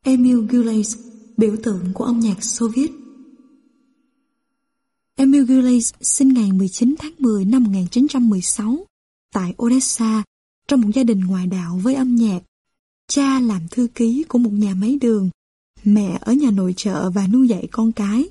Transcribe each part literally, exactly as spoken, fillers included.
Emil Gülay, biểu tượng của âm nhạc Xô Viết. Emil Gülay sinh ngày mười chín tháng mười năm một nghìn chín trăm mười sáu tại Odessa trong một gia đình ngoại đạo với âm nhạc. Cha làm thư ký của một nhà máy đường, mẹ ở nhà nội trợ và nuôi dạy con cái.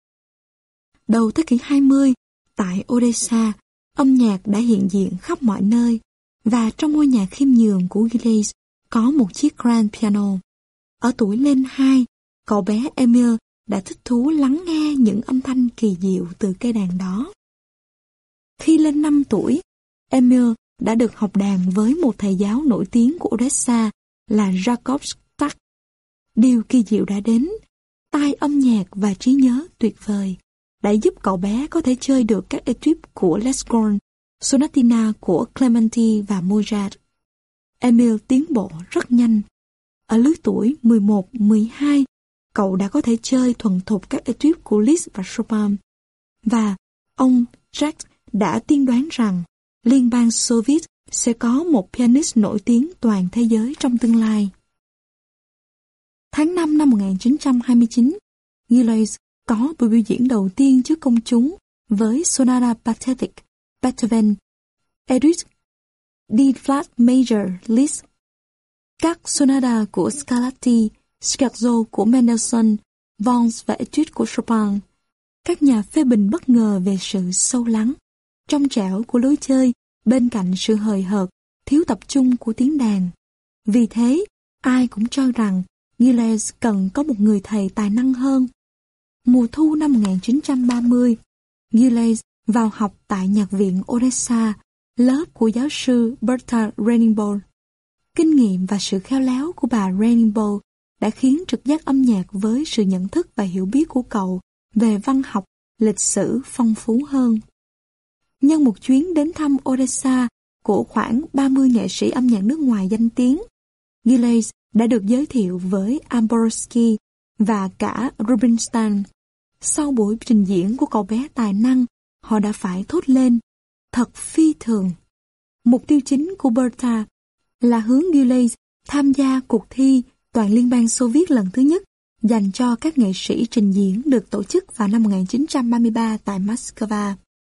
Đầu thế kỷ hai mươi, tại Odessa, âm nhạc đã hiện diện khắp mọi nơi, và trong ngôi nhà khiêm nhường của Gülay có một chiếc grand piano. Ở tuổi lên hai, cậu bé Emil đã thích thú lắng nghe những âm thanh kỳ diệu từ cây đàn đó. Khi lên năm tuổi, Emil đã được học đàn với một thầy giáo nổi tiếng của Odessa là Jakub Stak. Điều kỳ diệu đã đến, tai âm nhạc và trí nhớ tuyệt vời đã giúp cậu bé có thể chơi được các etude của Lescaut, sonatina của Clementi và Mozart. Emil tiến bộ rất nhanh. Ở lứa tuổi mười một mười hai, cậu đã có thể chơi thuần thục các etude của Liszt và Chopin. Và ông Jacques đã tiên đoán rằng Liên bang Xô Viết sẽ có một pianist nổi tiếng toàn thế giới trong tương lai. Tháng năm năm một nghìn chín trăm hai mươi chín, Gülay có buổi biểu diễn đầu tiên trước công chúng với Sonata Pathetic, Beethoven, Etude D flat major Liszt, các sonata của Scarlatti, Scherzo của Mendelssohn, Vals và Etude của Chopin. Các nhà phê bình bất ngờ về sự sâu lắng, trong trẻo của lối chơi bên cạnh sự hời hợt, thiếu tập trung của tiếng đàn. Vì thế, ai cũng cho rằng Gülay cần có một người thầy tài năng hơn. Mùa thu năm một nghìn chín trăm ba mươi, Gülay vào học tại Nhạc viện Odessa, lớp của giáo sư Berta Reningbold. Kinh nghiệm và sự khéo léo của bà Reningbold đã khiến trực giác âm nhạc với sự nhận thức và hiểu biết của cậu về văn học, lịch sử phong phú hơn. Nhân một chuyến đến thăm Odessa của khoảng ba mươi nghệ sĩ âm nhạc nước ngoài danh tiếng, Gülay đã được giới thiệu với Amborowski và cả Rubinstein. Sau buổi trình diễn của cậu bé tài năng, họ đã phải thốt lên, thật phi thường. Mục tiêu chính của Berta là hướng Gülay tham gia cuộc thi Toàn Liên bang Xô Viết lần thứ nhất dành cho các nghệ sĩ trình diễn được tổ chức vào năm một nghìn chín trăm ba mươi ba tại Moscow.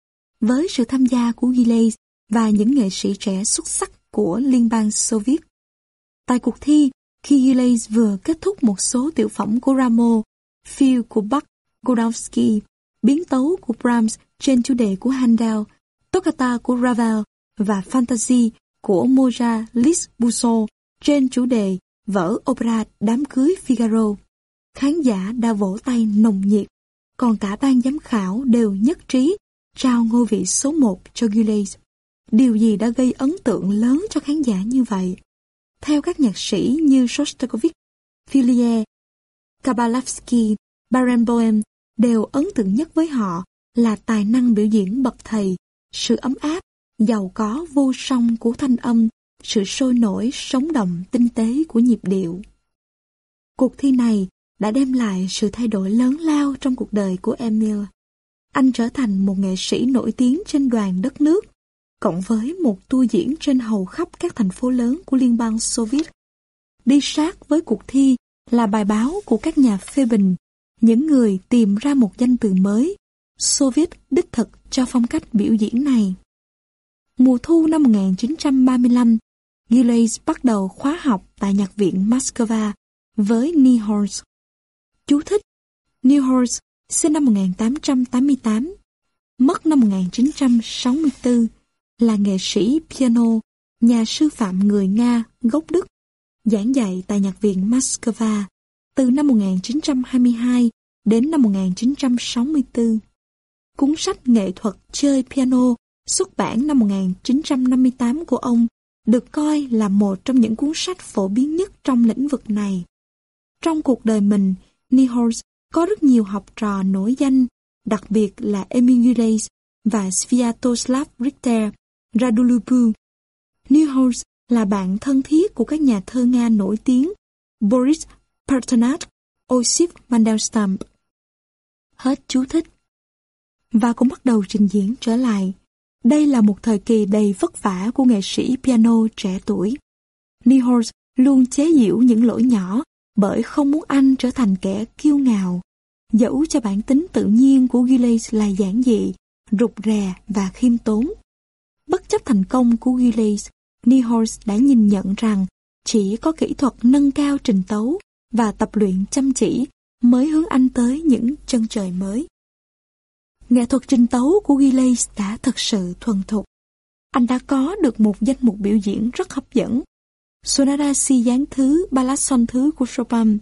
Với sự tham gia của Gülay và những nghệ sĩ trẻ xuất sắc của Liên bang Xô Viết. Tại cuộc thi, khi Gülay vừa kết thúc một số tiểu phẩm của Rameau, Phil của Bach, Godowsky, biến tấu của Brahms trên chủ đề của Handel, Toccata của Ravel và Fantasy của Mozart, Liszt, Busson trên chủ đề vở opera Đám cưới Figaro. Khán giả đã vỗ tay nồng nhiệt, còn cả ban giám khảo đều nhất trí trao ngôi vị số một cho Gülay. Điều gì đã gây ấn tượng lớn cho khán giả như vậy? Theo các nhạc sĩ như Shostakovich, Fillier, Kabalavsky, Barenboim đều ấn tượng nhất với họ là tài năng biểu diễn bậc thầy, sự ấm áp, giàu có vô song của thanh âm, sự sôi nổi, sống động, tinh tế của nhịp điệu. Cuộc thi này đã đem lại sự thay đổi lớn lao trong cuộc đời của Emil. Anh trở thành một nghệ sĩ nổi tiếng trên đoàn đất nước, cộng với một tour diễn trên hầu khắp các thành phố lớn của Liên bang Xô Viết. Đi sát với cuộc thi là bài báo của các nhà phê bình, những người tìm ra một danh từ mới, Xô Viết đích thực cho phong cách biểu diễn này. Mùa thu năm một nghìn chín trăm ba mươi lăm, Gülay bắt đầu khóa học tại Nhạc viện Moscow với Neuhaus. Chú thích: Neuhaus sinh năm một nghìn tám trăm tám mươi tám, mất năm một nghìn chín trăm sáu mươi tư, là nghệ sĩ piano, nhà sư phạm người Nga gốc Đức, giảng dạy tại Nhạc viện Moscow từ năm một nghìn chín trăm hai mươi hai đến năm một nghìn chín trăm sáu mươi tư. Cuốn sách nghệ thuật chơi piano xuất bản năm một nghìn chín trăm năm mươi tám của ông được coi là một trong những cuốn sách phổ biến nhất trong lĩnh vực này. Trong cuộc đời mình, Neuhaus có rất nhiều học trò nổi danh, đặc biệt là Emil Gülay và Sviatoslav Richter, Radulescu. Neuhaus là bạn thân thiết của các nhà thơ Nga nổi tiếng Boris Pasternak, Osip Mandelstam. Hết chú thích. Và cũng bắt đầu trình diễn trở lại. Đây là một thời kỳ đầy vất vả của nghệ sĩ piano trẻ tuổi. Neuhaus luôn chế giễu những lỗi nhỏ bởi không muốn anh trở thành kẻ kiêu ngạo, dẫu cho bản tính tự nhiên của Gilles là giản dị, rụt rè và khiêm tốn. Bất chấp thành công của Gilles, Niehorst đã nhìn nhận rằng chỉ có kỹ thuật nâng cao trình tấu và tập luyện chăm chỉ mới hướng anh tới những chân trời mới. Nghệ thuật trình tấu của Gilles đã thật sự thuần thục. Anh đã có được một danh mục biểu diễn rất hấp dẫn. Sonata si giáng thứ, Ballade son thứ của Chopin,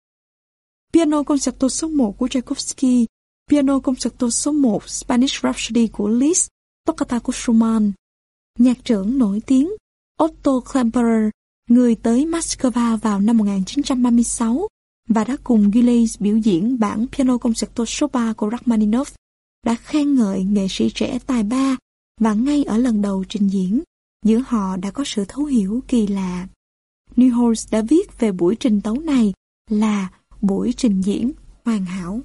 Piano Concerto số một của Tchaikovsky, Piano Concerto số một Spanish Rhapsody của Liszt, Toccata của Schumann. Nhạc trưởng nổi tiếng Otto Klemperer, người tới Moscow vào năm một nghìn chín trăm ba mươi sáu và đã cùng Gilles biểu diễn bản Piano Concerto số ba của Rachmaninoff, đã khen ngợi nghệ sĩ trẻ tài ba, và ngay ở lần đầu trình diễn, giữa họ đã có sự thấu hiểu kỳ lạ. Niehorst đã viết về buổi trình tấu này là buổi trình diễn hoàn hảo.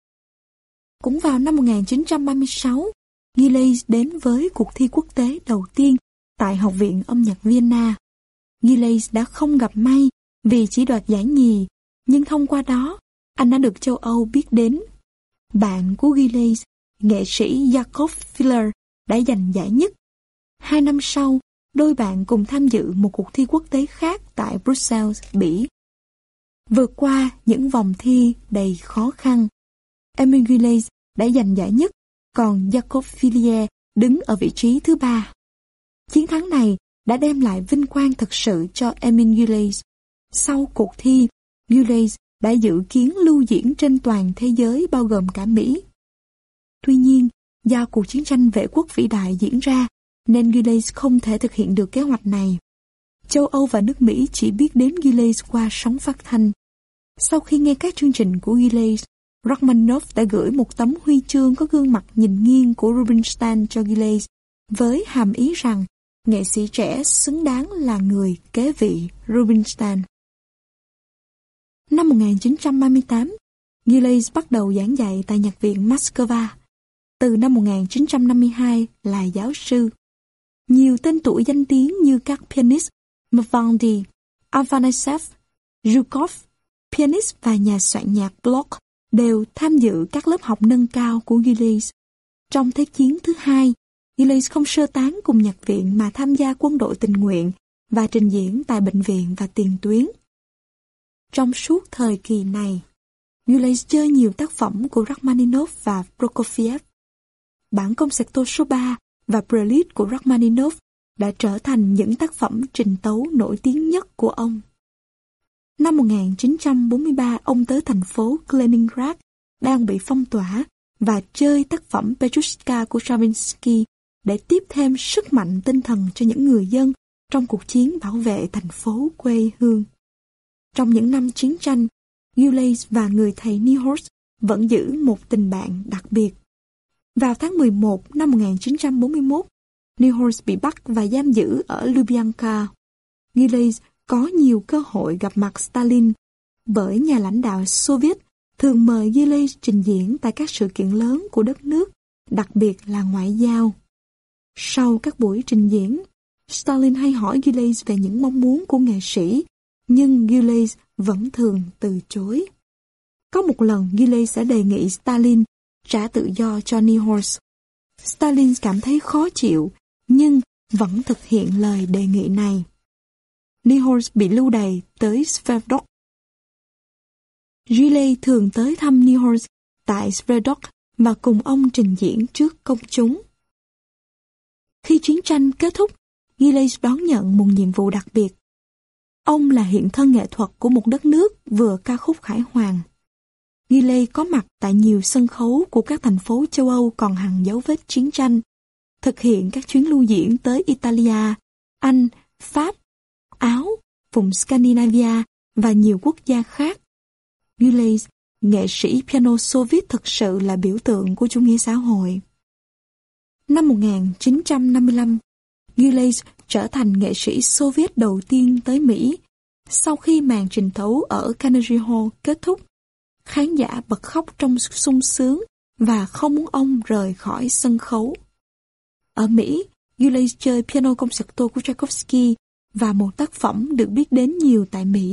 Cũng vào năm một nghìn chín trăm ba mươi sáu, Gilles đến với cuộc thi quốc tế đầu tiên tại Học viện âm nhạc Vienna. Gilles đã không gặp may vì chỉ đoạt giải nhì, nhưng thông qua đó, anh đã được châu Âu biết đến. Bạn của Gilles, nghệ sĩ Jakob Filler, đã giành giải nhất. Hai năm sau, đôi bạn cùng tham dự một cuộc thi quốc tế khác tại Brussels, Bỉ. Vượt qua những vòng thi đầy khó khăn, Émile Gilles đã giành giải nhất, còn Jakob Filler đứng ở vị trí thứ ba. Chiến thắng này đã đem lại vinh quang thực sự cho Émile Gilles. Sau cuộc thi, Gilles đã dự kiến lưu diễn trên toàn thế giới bao gồm cả Mỹ. Tuy nhiên, do cuộc chiến tranh vệ quốc vĩ đại diễn ra, nên Gilles không thể thực hiện được kế hoạch này. Châu Âu và nước Mỹ chỉ biết đến Gilles qua sóng phát thanh. Sau khi nghe các chương trình của Gilles, Rachmaninoff đã gửi một tấm huy chương có gương mặt nhìn nghiêng của Rubinstein cho Gilles, với hàm ý rằng nghệ sĩ trẻ xứng đáng là người kế vị Rubinstein. Năm một nghìn chín trăm ba mươi tám, Gilles bắt đầu giảng dạy tại Nhạc viện Moscow. Từ năm một nghìn chín trăm năm mươi hai là giáo sư. Nhiều tên tuổi danh tiếng như các pianist Mavandi, Avanasev, Zhukov, pianist và nhà soạn nhạc Bloch đều tham dự các lớp học nâng cao của Gilles. Trong Thế chiến thứ hai, Gilles không sơ tán cùng nhạc viện mà tham gia quân đội tình nguyện và trình diễn tại bệnh viện và tiền tuyến. Trong suốt thời kỳ này, Gilles chơi nhiều tác phẩm của Rachmaninoff và Prokofiev. Bản Concerto số ba và Prelude của Rachmaninoff đã trở thành những tác phẩm trình tấu nổi tiếng nhất của ông. Năm một nghìn chín trăm bốn mươi ba, ông tới thành phố Leningrad đang bị phong tỏa và chơi tác phẩm Petrushka của Stravinsky để tiếp thêm sức mạnh tinh thần cho những người dân trong cuộc chiến bảo vệ thành phố quê hương. Trong những năm chiến tranh, Gilles và người thầy Niehorst vẫn giữ một tình bạn đặc biệt. Vào tháng mười một năm một nghìn chín trăm bốn mươi mốt, Niehorst bị bắt và giam giữ ở Lubyanka. Gilles có nhiều cơ hội gặp mặt Stalin, bởi nhà lãnh đạo Xô Viết thường mời Gilles trình diễn tại các sự kiện lớn của đất nước, đặc biệt là ngoại giao. Sau các buổi trình diễn, Stalin hay hỏi Gilles về những mong muốn của nghệ sĩ, nhưng Gilles vẫn thường từ chối. Có một lần Gilles đã đề nghị Stalin trả tự do cho Niehorst. Stalin cảm thấy khó chịu, nhưng vẫn thực hiện lời đề nghị này. Niehorst bị lưu đày tới Sverdlovsk. Gilles thường tới thăm Niehorst tại Sverdlovsk và cùng ông trình diễn trước công chúng. Khi chiến tranh kết thúc, Gilles đón nhận một nhiệm vụ đặc biệt. Ông là hiện thân nghệ thuật của một đất nước vừa ca khúc khải hoàn. Gilles có mặt tại nhiều sân khấu của các thành phố châu Âu còn hằn dấu vết chiến tranh, thực hiện các chuyến lưu diễn tới Italia, Anh, Pháp, Áo, vùng Scandinavia và nhiều quốc gia khác. Gilles, nghệ sĩ piano Xô Viết thực sự là biểu tượng của chủ nghĩa xã hội. Năm một nghìn chín trăm năm mươi lăm, Gilles trở thành nghệ sĩ Xô Viết đầu tiên tới Mỹ. Sau khi màn trình tấu ở Carnegie Hall kết thúc, khán giả bật khóc trong sung sướng và không muốn ông rời khỏi sân khấu. Ở Mỹ, Gilles chơi Piano Concerto của Tchaikovsky và một tác phẩm được biết đến nhiều tại Mỹ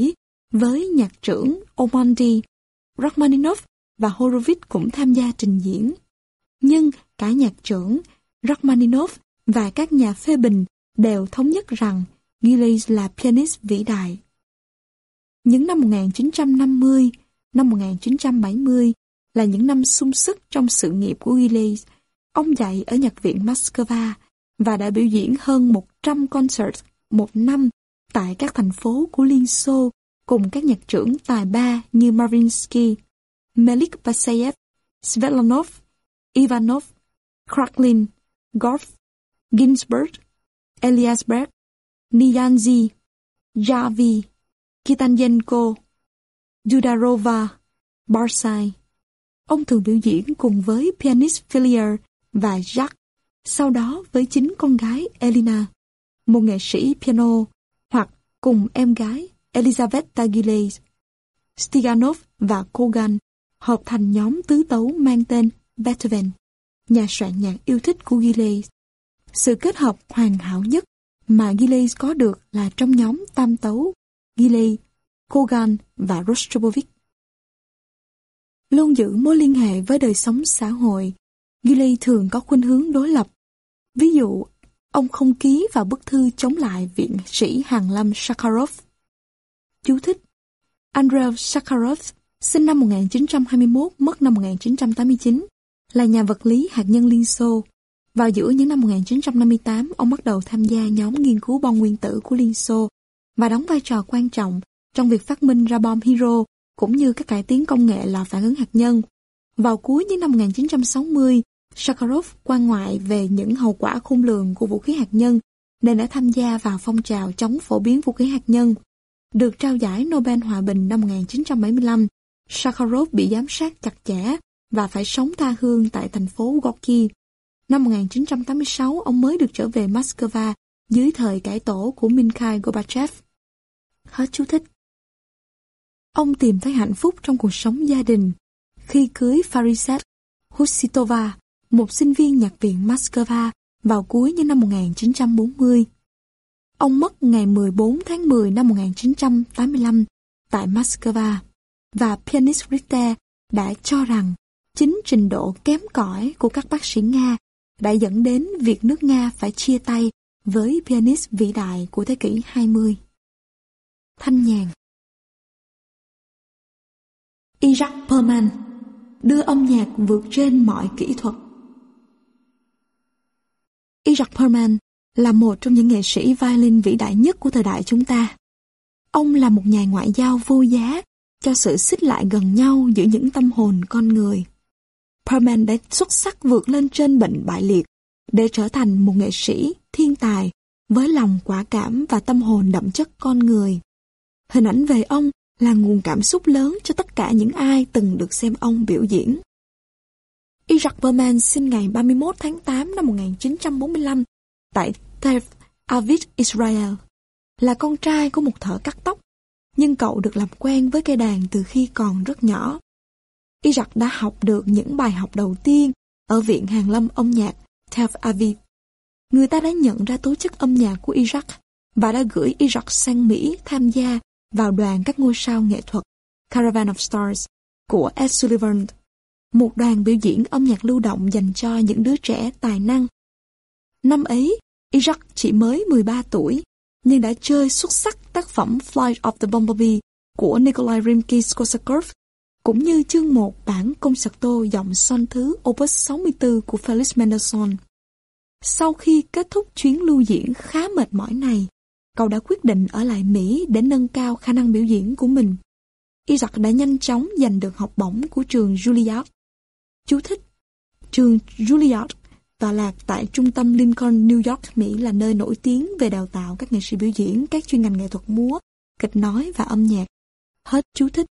Với nhạc trưởng Ormandy, Rachmaninoff và Horowitz cũng tham gia trình diễn. Nhưng cả nhạc trưởng, Rachmaninoff và các nhà phê bình đều thống nhất rằng Gilles là pianist vĩ đại. Những năm một nghìn chín trăm năm mươi, năm một nghìn chín trăm bảy mươi là những năm sung sức trong sự nghiệp của Gilles. Ông dạy ở nhạc viện Moscow và đã biểu diễn hơn một trăm concert một năm tại các thành phố của Liên Xô cùng các nhạc trưởng tài ba như Mariinsky, Melik Basayev, Svetlanov, Ivanov, Krakhlin, Gorf, Ginsberg, Eliasberg, Niyazi, Javi, Kitanyenko, Dudarova, Barsai. Ông thường biểu diễn cùng với pianist Fillier và Jacques, sau đó với chính con gái Elina, một nghệ sĩ piano, hoặc cùng em gái Elizaveta Gilles. Stiganov và Kogan hợp thành nhóm tứ tấu mang tên Beethoven, nhà soạn nhạc yêu thích của Gilles. Sự kết hợp hoàn hảo nhất mà Gilles có được là trong nhóm tam tấu Gilles, Kogan và Rostropovich. Luôn giữ mối liên hệ với đời sống xã hội, Gilles thường có khuynh hướng đối lập. Ví dụ, ông không ký vào bức thư chống lại viện sĩ hàn lâm Sakharov. Chú thích: Andrei Sakharov, sinh năm một nghìn chín trăm hai mươi mốt, mất năm một nghìn chín trăm tám mươi chín, là nhà vật lý hạt nhân Liên Xô. Vào giữa những năm một nghìn chín trăm năm mươi tám, ông bắt đầu tham gia nhóm nghiên cứu bom nguyên tử của Liên Xô và đóng vai trò quan trọng trong việc phát minh ra bom hydro cũng như các cải tiến công nghệ lò phản ứng hạt nhân. Vào cuối những năm một nghìn chín trăm sáu mươi, Sakharov quan ngoại về những hậu quả khôn lường của vũ khí hạt nhân nên đã tham gia vào phong trào chống phổ biến vũ khí hạt nhân. Được trao giải Nobel Hòa bình năm một nghìn chín trăm bảy mươi lăm, Sakharov bị giám sát chặt chẽ và phải sống tha hương tại thành phố Gorky. Năm một nghìn chín trăm tám mươi sáu, ông mới được trở về Moscow dưới thời cải tổ của Mikhail Gorbachev. Hết chú thích. Ông tìm thấy hạnh phúc trong cuộc sống gia đình khi cưới Farizet Hussitova, một sinh viên nhạc viện Moscow, vào cuối những năm một nghìn chín trăm bốn mươi. Ông mất ngày mười bốn tháng mười năm một nghìn chín trăm tám mươi lăm tại Moscow, và pianist Richter đã cho rằng chính trình độ kém cỏi của các bác sĩ Nga đã dẫn đến việc nước Nga phải chia tay với pianist vĩ đại của thế kỷ hai mươi. Thanh nhàn. Isaac Perlman đưa âm nhạc vượt trên mọi kỹ thuật. Isaac Perlman là một trong những nghệ sĩ violin vĩ đại nhất của thời đại chúng ta. Ông là một nhà ngoại giao vô giá cho sự xích lại gần nhau giữa những tâm hồn con người. Perlman đã xuất sắc vượt lên trên bệnh bại liệt để trở thành một nghệ sĩ thiên tài với lòng quả cảm và tâm hồn đậm chất con người. Hình ảnh về ông là nguồn cảm xúc lớn cho tất cả những ai từng được xem ông biểu diễn. Isaac Perlman sinh ngày ba mươi mốt tháng tám năm một nghìn chín trăm bốn mươi lăm tại Tel Aviv, Israel. Là con trai của một thợ cắt tóc, nhưng cậu được làm quen với cây đàn từ khi còn rất nhỏ. Isaac đã học được những bài học đầu tiên ở Viện Hàn lâm âm nhạc Tel Aviv. Người ta đã nhận ra tố chất âm nhạc của Isaac và đã gửi Isaac sang Mỹ tham gia vào đoàn các ngôi sao nghệ thuật Caravan of Stars của Ed Sullivan, một đoàn biểu diễn âm nhạc lưu động dành cho những đứa trẻ tài năng. Năm ấy, Isaac chỉ mới mười ba tuổi, nhưng đã chơi xuất sắc tác phẩm Flight of the Bumblebee của Nikolai Rimsky-Korsakov, cũng như chương một bản concerto giọng son thứ Opus sáu mươi tư của Felix Mendelssohn. Sau khi kết thúc chuyến lưu diễn khá mệt mỏi này, cậu đã quyết định ở lại Mỹ để nâng cao khả năng biểu diễn của mình. Isaac đã nhanh chóng giành được học bổng của trường Juilliard. Chú thích: trường Juilliard tọa lạc tại trung tâm Lincoln, New York, Mỹ, là nơi nổi tiếng về đào tạo các nghệ sĩ biểu diễn các chuyên ngành nghệ thuật múa, kịch nói và âm nhạc. Hết chú thích.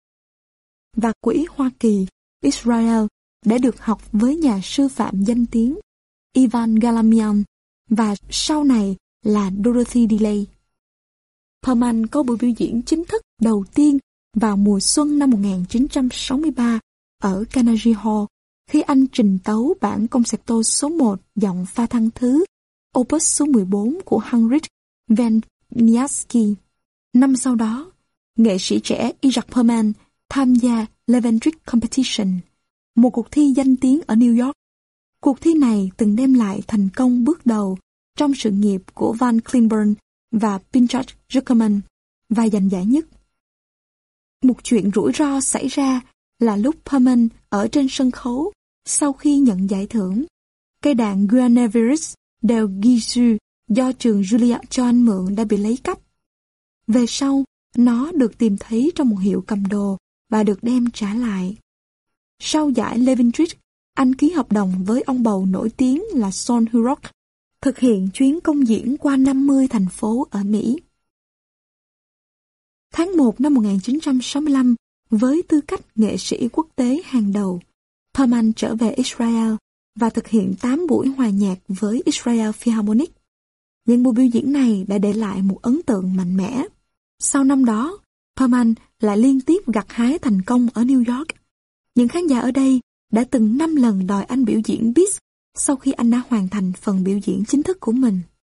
Và quỹ Hoa Kỳ, Israel, để được học với nhà sư phạm danh tiếng Ivan Galamian và sau này là Dorothy Delay. Perlman có buổi biểu diễn chính thức đầu tiên vào mùa xuân năm một nghìn chín trăm sáu mươi ba ở Carnegie Hall, khi anh trình tấu bản concerto số một giọng pha thăng thứ Opus số mười bốn của Heinrich Wieniawski. Năm sau đó, nghệ sĩ trẻ Isaac Perlman tham gia Leventric Competition, một cuộc thi danh tiếng ở New York. Cuộc thi này từng đem lại thành công bước đầu trong sự nghiệp của Van Cliburn và Pinchot Zuckerman và giành giải nhất. Một chuyện rủi ro xảy ra là lúc Perlman ở trên sân khấu sau khi nhận giải thưởng, cây đàn Guarnerius del Guizu do trường Julia cho anh mượn đã bị lấy cắp. Về sau, nó được tìm thấy trong một hiệu cầm đồ và được đem trả lại. Sau giải Leventric, anh ký hợp đồng với ông bầu nổi tiếng là Son Hurok, thực hiện chuyến công diễn qua năm mươi thành phố ở Mỹ. Tháng một năm một nghìn chín trăm sáu mươi lăm, với tư cách nghệ sĩ quốc tế hàng đầu, Perlman trở về Israel và thực hiện tám buổi hòa nhạc với Israel Philharmonic. Những buổi biểu diễn này đã để lại một ấn tượng mạnh mẽ. Sau năm đó, Perlman lại liên tiếp gặt hái thành công ở New York. Những khán giả ở đây đã từng năm lần đòi anh biểu diễn Bis sau khi anh đã hoàn thành phần biểu diễn chính thức của mình.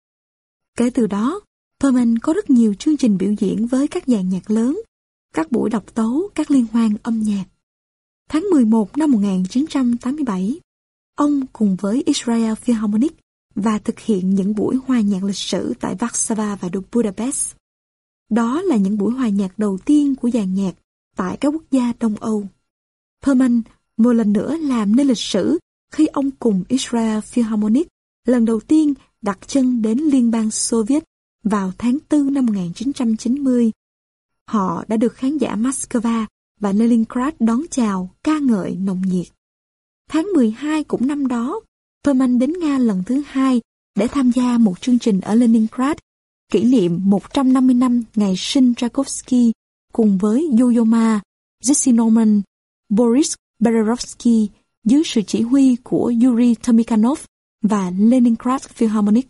Kể từ đó, Perlman có rất nhiều chương trình biểu diễn với các dàn nhạc lớn, các buổi độc tấu, các liên hoan âm nhạc. Tháng mười một năm một nghìn chín trăm tám mươi bảy, ông cùng với Israel Philharmonic và thực hiện những buổi hòa nhạc lịch sử tại Warsaw và Budapest. Đó là những buổi hòa nhạc đầu tiên của dàn nhạc tại các quốc gia Đông Âu. Perlman một lần nữa làm nên lịch sử khi ông cùng Israel Philharmonic lần đầu tiên đặt chân đến Liên bang Xô Viết vào tháng tư năm một nghìn chín trăm chín mươi. Họ đã được khán giả Moscow và Leningrad đón chào, ca ngợi nồng nhiệt. Tháng mười hai cũng năm đó, Perlman đến Nga lần thứ hai để tham gia một chương trình ở Leningrad kỷ niệm một trăm năm mươi năm ngày sinh Tchaikovsky cùng với Yo-Yo Ma, Jesse Norman, Boris Berezovsky dưới sự chỉ huy của Yuri Tomikhanov và Leningrad Philharmonic.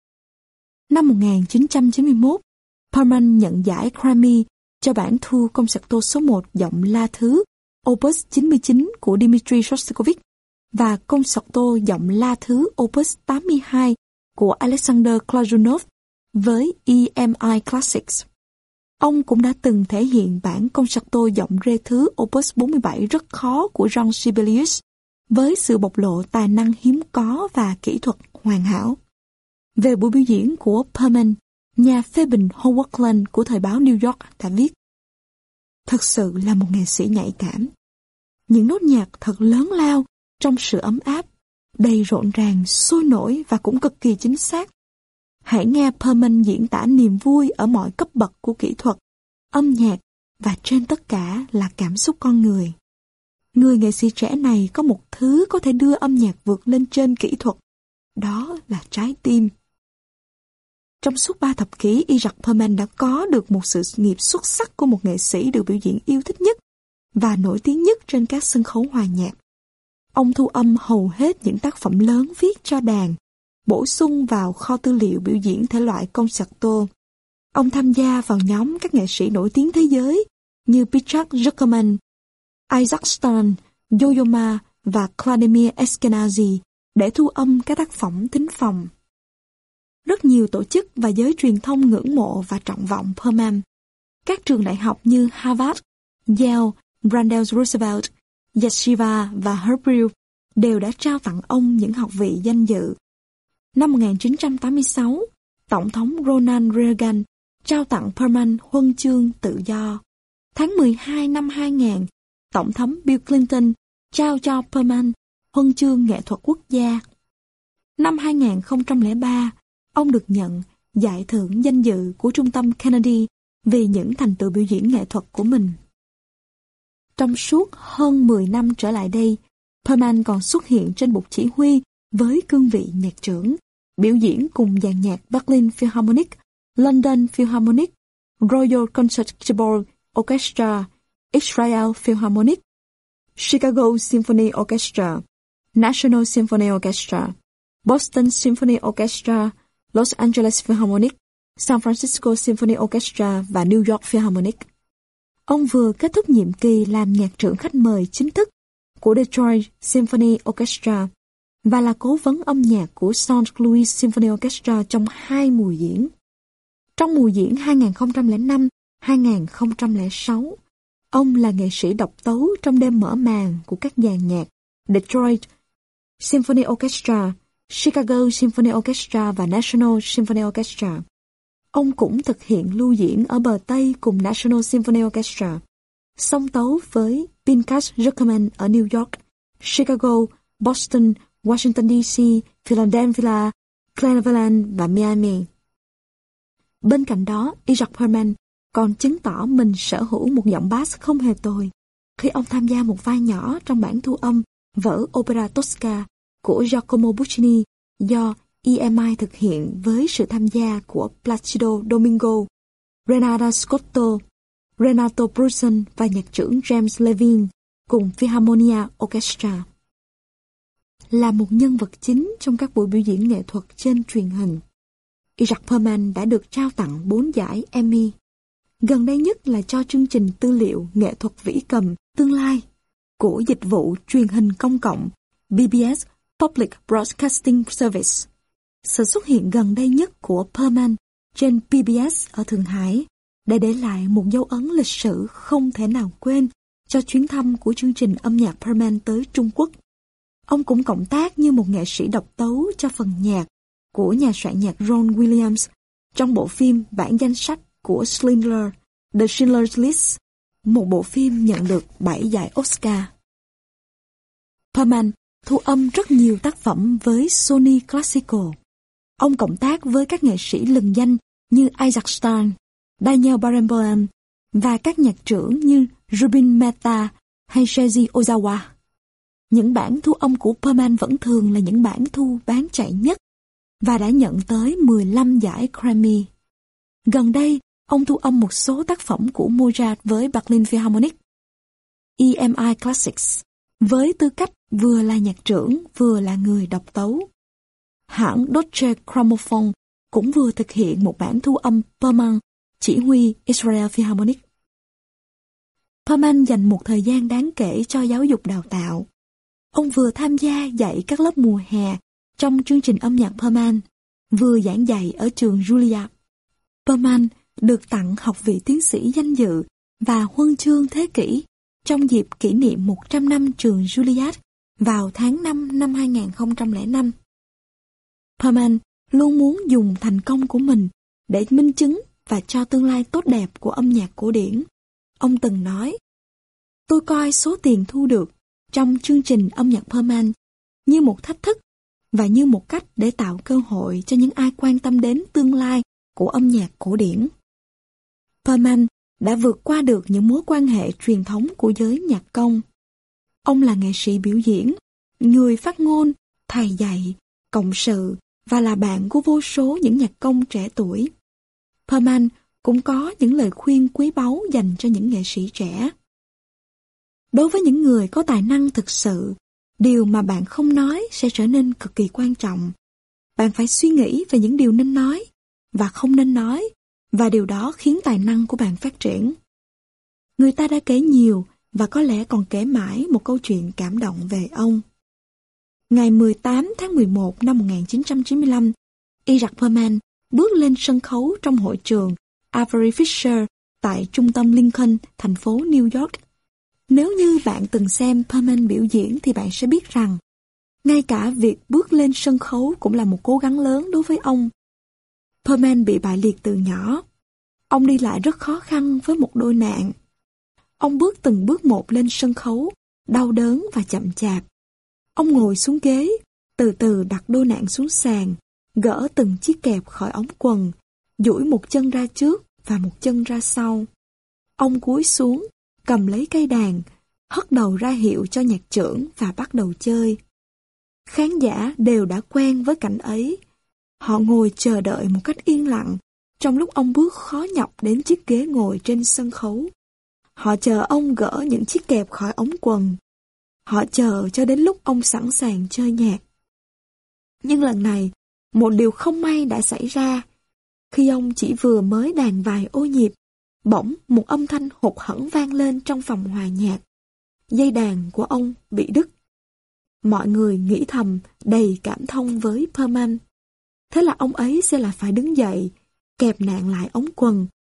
Năm một nghìn chín trăm chín mươi mốt, Perlman nhận giải Grammy cho bản thu concerto số một giọng La thứ Opus chín mươi chín của Dmitri Shostakovich và concerto giọng La thứ Opus tám mươi hai của Alexander Glazunov với E M I Classics. Ông cũng đã từng thể hiện bản concerto giọng Rê thứ Opus bốn mươi bảy rất khó của Jean Sibelius với sự bộc lộ tài năng hiếm có và kỹ thuật hoàn hảo. Về buổi biểu diễn của Perlman, nhà phê bình Howard Glenn của thời báo New York đã viết: thật sự là một nghệ sĩ nhạy cảm. Những nốt nhạc thật lớn lao trong sự ấm áp, đầy rộn ràng, sôi nổi và cũng cực kỳ chính xác. Hãy nghe Perlman diễn tả niềm vui ở mọi cấp bậc của kỹ thuật, âm nhạc và trên tất cả là cảm xúc con người. Người nghệ sĩ trẻ này có một thứ có thể đưa âm nhạc vượt lên trên kỹ thuật, đó là trái tim. Trong suốt ba thập kỷ, Isaac Perlman đã có được một sự nghiệp xuất sắc của một nghệ sĩ được biểu diễn yêu thích nhất và nổi tiếng nhất trên các sân khấu hòa nhạc. Ông thu âm hầu hết những tác phẩm lớn viết cho đàn, bổ sung vào kho tư liệu biểu diễn thể loại concerto. Ông tham gia vào nhóm các nghệ sĩ nổi tiếng thế giới như Pinchot Zuckerman, Isaac Stern, Yo-Yo Ma và Vladimir Eskenazi để thu âm các tác phẩm thính phòng. Rất nhiều tổ chức và giới truyền thông ngưỡng mộ và trọng vọng Perlman. Các trường đại học như Harvard, Yale, Brandel Roosevelt, Yeshiva và Hebrew đều đã trao tặng ông những học vị danh dự. Năm một nghìn chín trăm tám mươi sáu, Tổng thống Ronald Reagan trao tặng Perlman huân chương tự do. Tháng mười hai năm hai nghìn, Tổng thống Bill Clinton trao cho Perlman huân chương nghệ thuật quốc gia. Năm hai nghìn không trăm lẻ ba, ông được nhận giải thưởng danh dự của Trung tâm Kennedy vì những thành tựu biểu diễn nghệ thuật của mình. Trong suốt hơn mười năm trở lại đây, Perlman còn xuất hiện trên bục chỉ huy với cương vị nhạc trưởng, biểu diễn cùng dàn nhạc Berlin Philharmonic, London Philharmonic, Royal Concertgebouw Orchestra, Israel Philharmonic, Chicago Symphony Orchestra, National Symphony Orchestra, Boston Symphony Orchestra, Los Angeles Philharmonic, San Francisco Symphony Orchestra và New York Philharmonic. Ông vừa kết thúc nhiệm kỳ làm nhạc trưởng khách mời chính thức của Detroit Symphony Orchestra và là cố vấn âm nhạc của Saint Louis Symphony Orchestra trong hai mùa diễn. Trong mùa diễn hai nghìn không trăm lẻ năm hai nghìn không trăm lẻ sáu, ông là nghệ sĩ độc tấu trong đêm mở màn của các dàn nhạc Detroit Symphony Orchestra, Chicago Symphony Orchestra và National Symphony Orchestra. Ông cũng thực hiện lưu diễn ở bờ Tây cùng National Symphony Orchestra, song tấu với Pinchas Zukerman ở New York, Chicago, Boston, Washington D C, Philadelphia, Cleveland và Miami. Bên cạnh đó, Isaac Perlman còn chứng tỏ mình sở hữu một giọng bass không hề tồi khi ông tham gia một vai nhỏ trong bản thu âm vở Opera Tosca của Giacomo Puccini do E M I thực hiện với sự tham gia của Placido Domingo, Renato Scotto, Renato Brunson và nhạc trưởng James Levine cùng Philharmonia Orchestra. Là một nhân vật chính trong các buổi biểu diễn nghệ thuật trên truyền hình, Isaac Perlman đã được trao tặng bốn giải Emmy. Gần đây nhất là cho chương trình tư liệu nghệ thuật vĩ cầm Tương lai của dịch vụ truyền hình công cộng B B S Public Broadcasting Service. Sự xuất hiện gần đây nhất của Perlman trên P B S ở Thượng Hải đã để lại một dấu ấn lịch sử không thể nào quên cho chuyến thăm của chương trình âm nhạc Perlman tới Trung Quốc. Ông cũng cộng tác như một nghệ sĩ độc tấu cho phần nhạc của nhà soạn nhạc John Williams trong bộ phim bản danh sách của Schindler, The Schindler's List, một bộ phim nhận được bảy giải Oscar. Perlman thu âm rất nhiều tác phẩm với Sony Classical. Ông cộng tác với các nghệ sĩ lừng danh như Isaac Stern, Daniel Barenboim và các nhạc trưởng như Rubin Mehta hay Seiji Ozawa. Những bản thu âm của Perlman vẫn thường là những bản thu bán chạy nhất và đã nhận tới mười lăm giải Grammy. Gần đây, ông thu âm một số tác phẩm của Mozart với Berlin Philharmonic, E M I Classics, với tư cách vừa là nhạc trưởng vừa là người độc tấu. Hãng Deutsche Grammophon cũng vừa thực hiện một bản thu âm Perlman chỉ huy Israel Philharmonic. Perlman dành một thời gian đáng kể cho giáo dục đào tạo. Ông vừa tham gia dạy các lớp mùa hè trong chương trình âm nhạc Perlman, vừa giảng dạy ở trường Juilliard. Perlman được tặng học vị tiến sĩ danh dự và huân chương thế kỷ trong dịp kỷ niệm một trăm năm trường Juilliard vào tháng năm năm hai nghìn không trăm lẻ năm. Perlman luôn muốn dùng thành công của mình để minh chứng và cho tương lai tốt đẹp của âm nhạc cổ điển. Ông từng nói, tôi coi số tiền thu được trong chương trình âm nhạc Perlman như một thách thức và như một cách để tạo cơ hội cho những ai quan tâm đến tương lai của âm nhạc cổ điển. Perlman đã vượt qua được những mối quan hệ truyền thống của giới nhạc công. Ông là nghệ sĩ biểu diễn, người phát ngôn, thầy dạy, cộng sự và là bạn của vô số những nhạc công trẻ tuổi. Perlman cũng có những lời khuyên quý báu dành cho những nghệ sĩ trẻ. Đối với những người có tài năng thực sự, điều mà bạn không nói sẽ trở nên cực kỳ quan trọng. Bạn phải suy nghĩ về những điều nên nói và không nên nói, và điều đó khiến tài năng của bạn phát triển. Người ta đã kể nhiều và có lẽ còn kể mãi một câu chuyện cảm động về ông. Ngày mười tám tháng mười một năm một nghìn chín trăm chín mươi lăm, Isaac Perlman bước lên sân khấu trong hội trường Avery Fisher tại trung tâm Lincoln, thành phố New York. Nếu như bạn từng xem Perlman biểu diễn thì bạn sẽ biết rằng ngay cả việc bước lên sân khấu cũng là một cố gắng lớn đối với ông. Perlman bị bại liệt từ nhỏ. Ông đi lại rất khó khăn với một đôi nạn. Ông bước từng bước một lên sân khấu, đau đớn và chậm chạp. Ông ngồi xuống ghế, từ từ đặt đôi nạn xuống sàn, gỡ từng chiếc kẹp khỏi ống quần, duỗi một chân ra trước và một chân ra sau. Ông cúi xuống, cầm lấy cây đàn, hất đầu ra hiệu cho nhạc trưởng và bắt đầu chơi. Khán giả đều đã quen với cảnh ấy. Họ ngồi chờ đợi một cách yên lặng, trong lúc ông bước khó nhọc đến chiếc ghế ngồi trên sân khấu. Họ chờ ông gỡ những chiếc kẹp khỏi ống quần. Họ chờ cho đến lúc ông sẵn sàng chơi nhạc. Nhưng lần này, một điều không may đã xảy ra. Khi ông chỉ vừa mới đàn vài ô nhịp, bỗng một âm thanh hụt hẫng vang lên trong phòng hòa nhạc. Dây đàn của ông bị đứt. Mọi người nghĩ thầm đầy cảm thông với Perlman. Thế là ông ấy sẽ là phải đứng dậy, kẹp nạn lại ống quần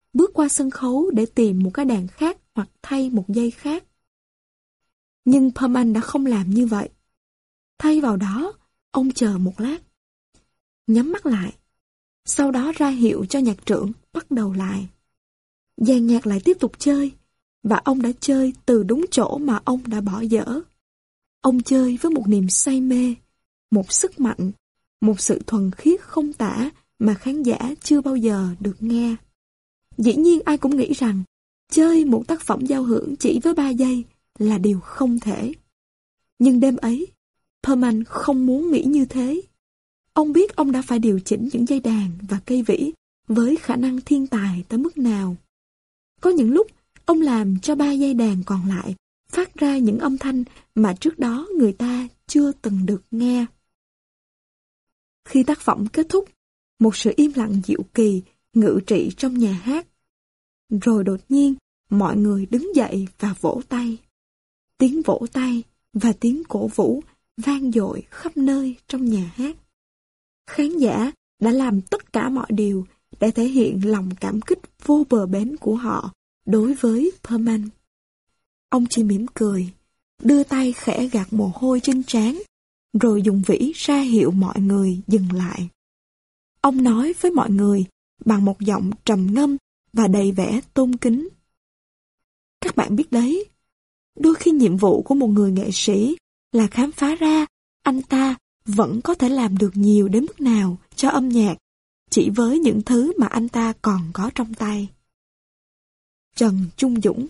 bước qua sân khấu để tìm một cái đàn khác hoặc thay một dây khác. Nhưng Perlman đã không làm như vậy. Thay vào đó, ông chờ một lát, nhắm mắt lại, sau đó ra hiệu cho nhạc trưởng bắt đầu lại. Dàn nhạc lại tiếp tục chơi, và ông đã chơi từ đúng chỗ mà ông đã bỏ dở. Ông chơi với một niềm say mê, một sức mạnh, một sự thuần khiết không tả mà khán giả chưa bao giờ được nghe. Dĩ nhiên ai cũng nghĩ rằng chơi một tác phẩm giao hưởng chỉ với ba giây là điều không thể. Nhưng đêm ấy, Perlman không muốn nghĩ như thế. Ông biết ông đã phải điều chỉnh những dây đàn và cây vĩ với khả năng thiên tài tới mức nào. Có những lúc, ông làm cho ba dây đàn còn lại phát ra những âm thanh mà trước đó người ta chưa từng được nghe. Khi tác phẩm kết thúc, một sự im lặng diệu kỳ ngự trị trong nhà hát. Rồi đột nhiên, mọi người đứng dậy và vỗ tay. Tiếng vỗ tay và tiếng cổ vũ vang dội khắp nơi trong nhà hát. Khán giả đã làm tất cả mọi điều để thể hiện lòng cảm kích vô bờ bến của họ đối với Perlman. Ông chỉ mỉm cười, đưa tay khẽ gạt mồ hôi trên trán, rồi dùng vĩ ra hiệu mọi người dừng lại. Ông nói với mọi người bằng một giọng trầm ngâm và đầy vẻ tôn kính. Các bạn biết đấy, đôi khi nhiệm vụ của một người nghệ sĩ là khám phá ra anh ta vẫn có thể làm được nhiều đến mức nào cho âm nhạc chỉ với những thứ mà anh ta còn có trong tay. Trần Trung Dũng.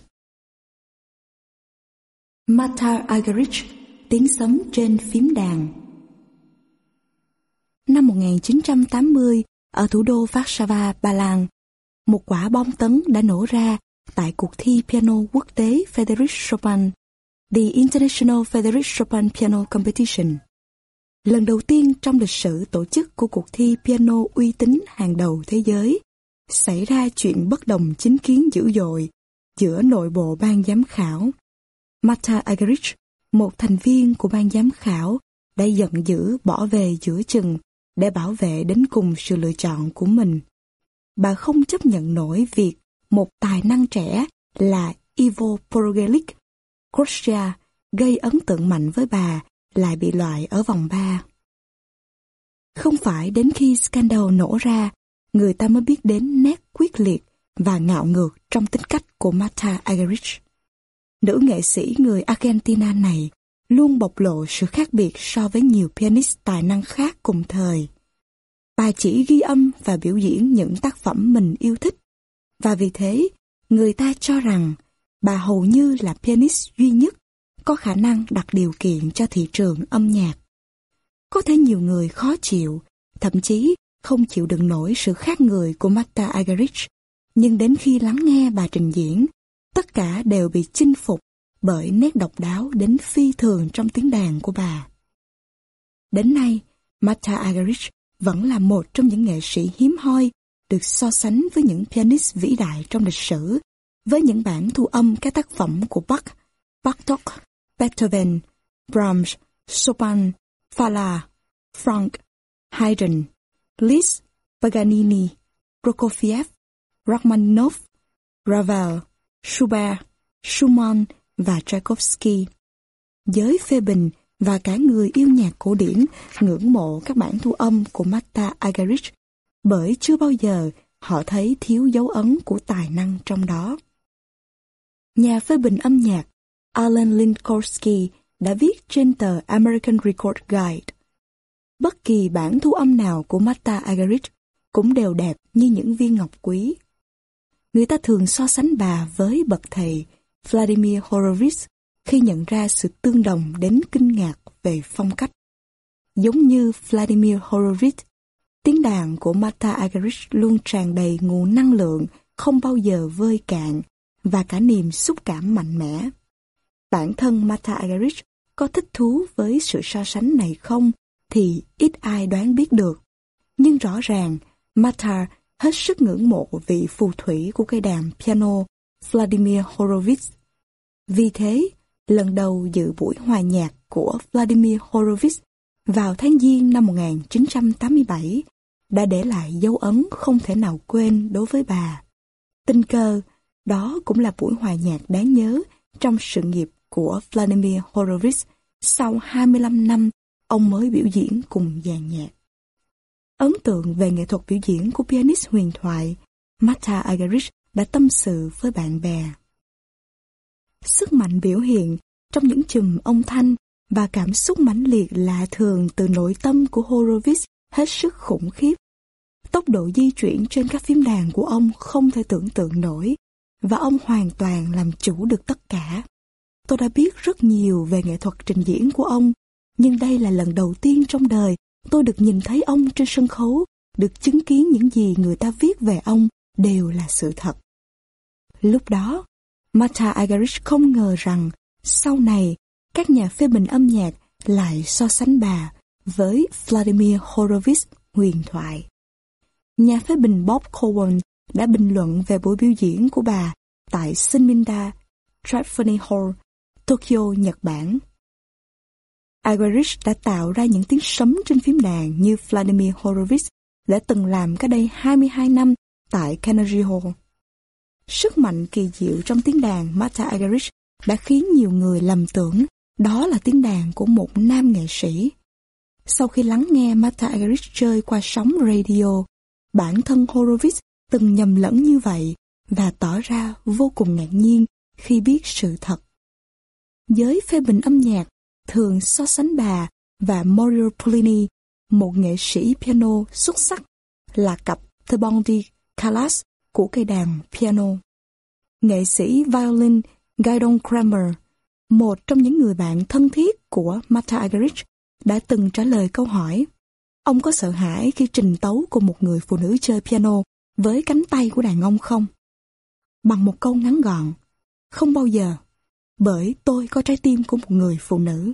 Matar Argerich, tiếng sấm trên phím đàn. Năm một nghìn chín trăm tám mươi, ở thủ đô Warsaw, Ba Lan, một quả bom tấn đã nổ ra tại cuộc thi piano quốc tế Frédéric Chopin, The International Frédéric Chopin Piano Competition. Lần đầu tiên trong lịch sử tổ chức của cuộc thi piano uy tín hàng đầu thế giới, xảy ra chuyện bất đồng chính kiến dữ dội giữa nội bộ ban giám khảo. Matar Argerich, một thành viên của ban giám khảo, đã giận dữ bỏ về giữa chừng để bảo vệ đến cùng sự lựa chọn của mình. Bà không chấp nhận nổi việc một tài năng trẻ là Ivo Porogelic, Croatia, gây ấn tượng mạnh với bà, lại bị loại ở vòng ba. Không phải đến khi scandal nổ ra, người ta mới biết đến nét quyết liệt và ngạo ngược trong tính cách của Matar Argerich. Nữ nghệ sĩ người Argentina này luôn bộc lộ sự khác biệt so với nhiều pianist tài năng khác cùng thời. Bà chỉ ghi âm và biểu diễn những tác phẩm mình yêu thích, và vì thế, người ta cho rằng bà hầu như là pianist duy nhất có khả năng đặt điều kiện cho thị trường âm nhạc. Có thể nhiều người khó chịu, thậm chí không chịu đựng nổi sự khác người của Matar Argerich, nhưng đến khi lắng nghe bà trình diễn, tất cả đều bị chinh phục bởi nét độc đáo đến phi thường trong tiếng đàn của bà. Đến nay, Matar Argerich vẫn là một trong những nghệ sĩ hiếm hoi được so sánh với những pianist vĩ đại trong lịch sử, với những bản thu âm các tác phẩm của Bach, Bartók, Beethoven, Brahms, Chopin, Fala, Franck, Haydn, Liszt, Paganini, Prokofiev, Rachmaninoff, Ravel, Schubert, Schumann và Tchaikovsky. Giới phê bình và cả người yêu nhạc cổ điển ngưỡng mộ các bản thu âm của Matar Argerich bởi chưa bao giờ họ thấy thiếu dấu ấn của tài năng trong đó. Nhà phê bình âm nhạc Alan Linkorsky đã viết trên tờ American Record Guide: bất kỳ bản thu âm nào của Matar Argerich cũng đều đẹp như những viên ngọc quý. Người ta thường so sánh bà với bậc thầy Vladimir Horowitz khi nhận ra sự tương đồng đến kinh ngạc về phong cách. Giống như Vladimir Horowitz, tiếng đàn của Matar Argerich luôn tràn đầy nguồn năng lượng không bao giờ vơi cạn và cả niềm xúc cảm mạnh mẽ. Bản thân Matar Argerich có thích thú với sự so sánh này không thì ít ai đoán biết được. Nhưng rõ ràng, Matar hết sức ngưỡng mộ vị phù thủy của cây đàn piano Vladimir Horowitz. Vì thế, lần đầu dự buổi hòa nhạc của Vladimir Horowitz vào tháng Giêng năm một nghìn chín trăm tám mươi bảy đã để lại dấu ấn không thể nào quên đối với bà. Tình cờ, đó cũng là buổi hòa nhạc đáng nhớ trong sự nghiệp của Vladimir Horowitz sau hai mươi lăm năm ông mới biểu diễn cùng dàn nhạc. Ấn tượng về nghệ thuật biểu diễn của pianist huyền thoại, Martha Argerich đã tâm sự với bạn bè. Sức mạnh biểu hiện trong những chùm âm thanh và cảm xúc mãnh liệt lạ thường từ nội tâm của Horowitz hết sức khủng khiếp. Tốc độ di chuyển trên các phím đàn của ông không thể tưởng tượng nổi, và ông hoàn toàn làm chủ được tất cả. Tôi đã biết rất nhiều về nghệ thuật trình diễn của ông, nhưng đây là lần đầu tiên trong đời tôi được nhìn thấy ông trên sân khấu, được chứng kiến những gì người ta viết về ông đều là sự thật. Lúc đó, Martha Argerich không ngờ rằng sau này các nhà phê bình âm nhạc lại so sánh bà với Vladimir Horowitz huyền thoại. Nhà phê bình Bob Cowan đã bình luận về buổi biểu diễn của bà tại Shinminda Symphony Hall, Tokyo, Nhật Bản. Argerich đã tạo ra những tiếng sấm trên phím đàn như Vladimir Horowitz đã từng làm cách đây hai mươi hai năm tại Carnegie Hall. Sức mạnh kỳ diệu trong tiếng đàn Martha Argerich đã khiến nhiều người lầm tưởng đó là tiếng đàn của một nam nghệ sĩ. Sau khi lắng nghe Martha Argerich chơi qua sóng radio, bản thân Horowitz từng nhầm lẫn như vậy và tỏ ra vô cùng ngạc nhiên khi biết sự thật. Giới phê bình âm nhạc thường so sánh bà và Mario Puccini, một nghệ sĩ piano xuất sắc, là cặp The Bondi Callas của cây đàn piano. Nghệ sĩ violin Guidon Kramer, một trong những người bạn thân thiết của Martha Argerich, đã từng trả lời câu hỏi: ông có sợ hãi khi trình tấu của một người phụ nữ chơi piano với cánh tay của đàn ông không? Bằng một câu ngắn gọn: không bao giờ, bởi tôi có trái tim của một người phụ nữ.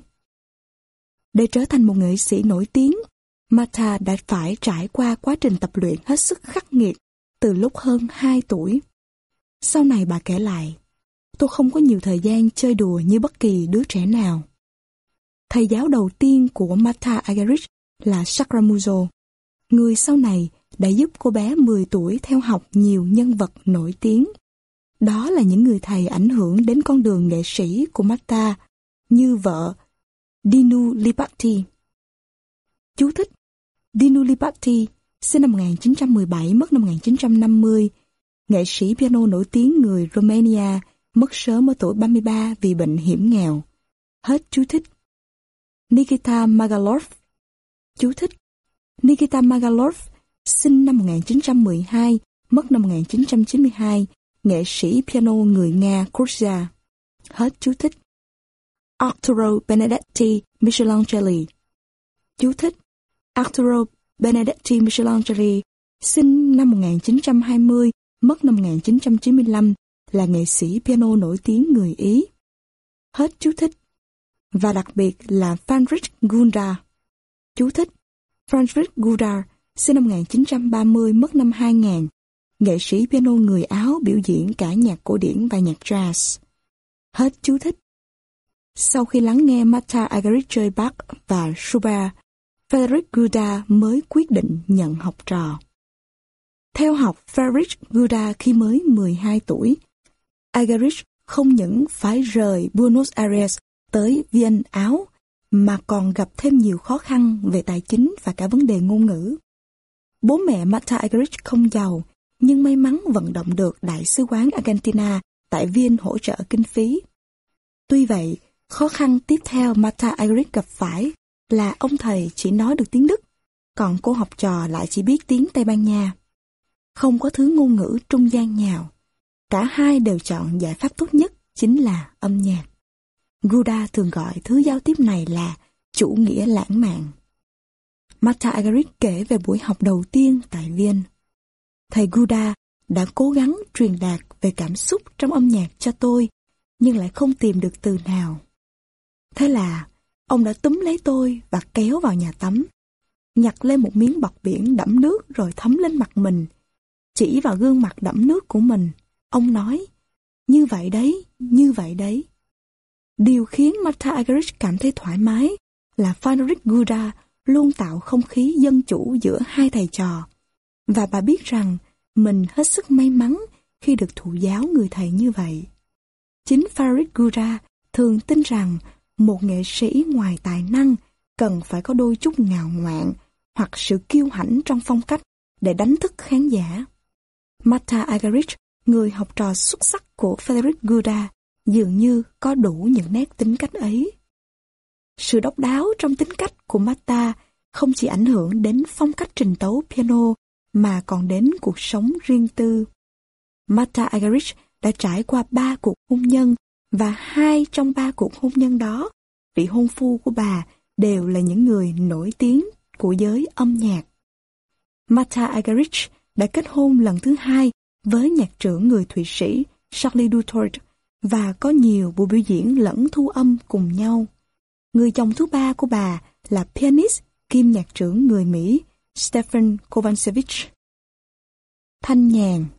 Để trở thành một nghệ sĩ nổi tiếng, Martha đã phải trải qua quá trình tập luyện hết sức khắc nghiệt từ lúc hơn hai tuổi. Sau này bà kể lại: tôi không có nhiều thời gian chơi đùa như bất kỳ đứa trẻ nào. Thầy giáo đầu tiên của Martha Argerich là Sakamoto, người sau này đã giúp cô bé mười tuổi theo học nhiều nhân vật nổi tiếng. Đó là những người thầy ảnh hưởng đến con đường nghệ sĩ của Martha, như vợ Dinu Lipaty. Chú thích: Dinu Lipaty, sinh năm một nghìn chín trăm mười bảy, mất năm một nghìn chín trăm năm mươi, nghệ sĩ piano nổi tiếng người Romania, mất sớm ở tuổi ba mươi ba vì bệnh hiểm nghèo. Hết chú thích. Nikita Magalov. Chú thích: Nikita Magalov, sinh năm một nghìn chín trăm mười hai, mất năm một nghìn chín trăm chín mươi hai, nghệ sĩ piano người Nga Georgia. Hết chú thích. Arturo Benedetti Michelangeli. Chú thích: Arturo Benedetti Michelangeli, sinh năm một nghìn chín trăm hai mươi, mất năm một nghìn chín trăm chín mươi lăm, là nghệ sĩ piano nổi tiếng người Ý. Hết chú thích. Và đặc biệt là Friedrich Gundar. Chú thích: Friedrich Gundar, sinh năm một nghìn chín trăm ba mươi, mất năm hai nghìn, nghệ sĩ piano người Áo biểu diễn cả nhạc cổ điển và nhạc jazz. Hết chú thích. Sau khi lắng nghe Martha Argerich chơi Bach và Schubert, Friedrich Gundar mới quyết định nhận học trò. Theo học Friedrich Gundar khi mới mười hai tuổi, Argerich không những phải rời Buenos Aires tới Vienne, Áo, mà còn gặp thêm nhiều khó khăn về tài chính và cả vấn đề ngôn ngữ. Bố mẹ Martha Argerich không giàu, nhưng may mắn vận động được Đại sứ quán Argentina tại Vienne hỗ trợ kinh phí. Tuy vậy, khó khăn tiếp theo Martha Argerich gặp phải là ông thầy chỉ nói được tiếng Đức, còn cô học trò lại chỉ biết tiếng Tây Ban Nha. Không có thứ ngôn ngữ trung gian nào. Cả hai đều chọn giải pháp tốt nhất chính là âm nhạc. Gundar thường gọi thứ giao tiếp này là chủ nghĩa lãng mạn. Martha Argerich kể về buổi học đầu tiên tại Vienne. Thầy Gundar đã cố gắng truyền đạt về cảm xúc trong âm nhạc cho tôi, nhưng lại không tìm được từ nào. Thế là ông đã túm lấy tôi và kéo vào nhà tắm, nhặt lên một miếng bọt biển đẫm nước rồi thấm lên mặt mình. Chỉ vào gương mặt đẫm nước của mình, ông nói: như vậy đấy, như vậy đấy. Điều khiến Martha Argerich cảm thấy thoải mái là Friedrich Gundar luôn tạo không khí dân chủ giữa hai thầy trò, và bà biết rằng mình hết sức may mắn khi được thụ giáo người thầy như vậy. Chính Frederick Guda thường tin rằng một nghệ sĩ ngoài tài năng cần phải có đôi chút ngạo ngoạn hoặc sự kiêu hãnh trong phong cách để đánh thức khán giả. Martha Argerich, người học trò xuất sắc của Frederick Guda, dường như có đủ những nét tính cách ấy. Sự độc đáo trong tính cách của Martha không chỉ ảnh hưởng đến phong cách trình tấu piano mà còn đến cuộc sống riêng tư. Martha Argerich đã trải qua ba cuộc hôn nhân và hai trong ba cuộc hôn nhân đó, vị hôn phu của bà đều là những người nổi tiếng của giới âm nhạc. Martha Argerich đã kết hôn lần thứ hai với nhạc trưởng người Thụy Sĩ Charlie Dutort và có nhiều buổi biểu diễn lẫn thu âm cùng nhau. Người chồng thứ ba của bà là pianist kiêm nhạc trưởng người Mỹ Stephen Kovansevich. Thanh nhàn,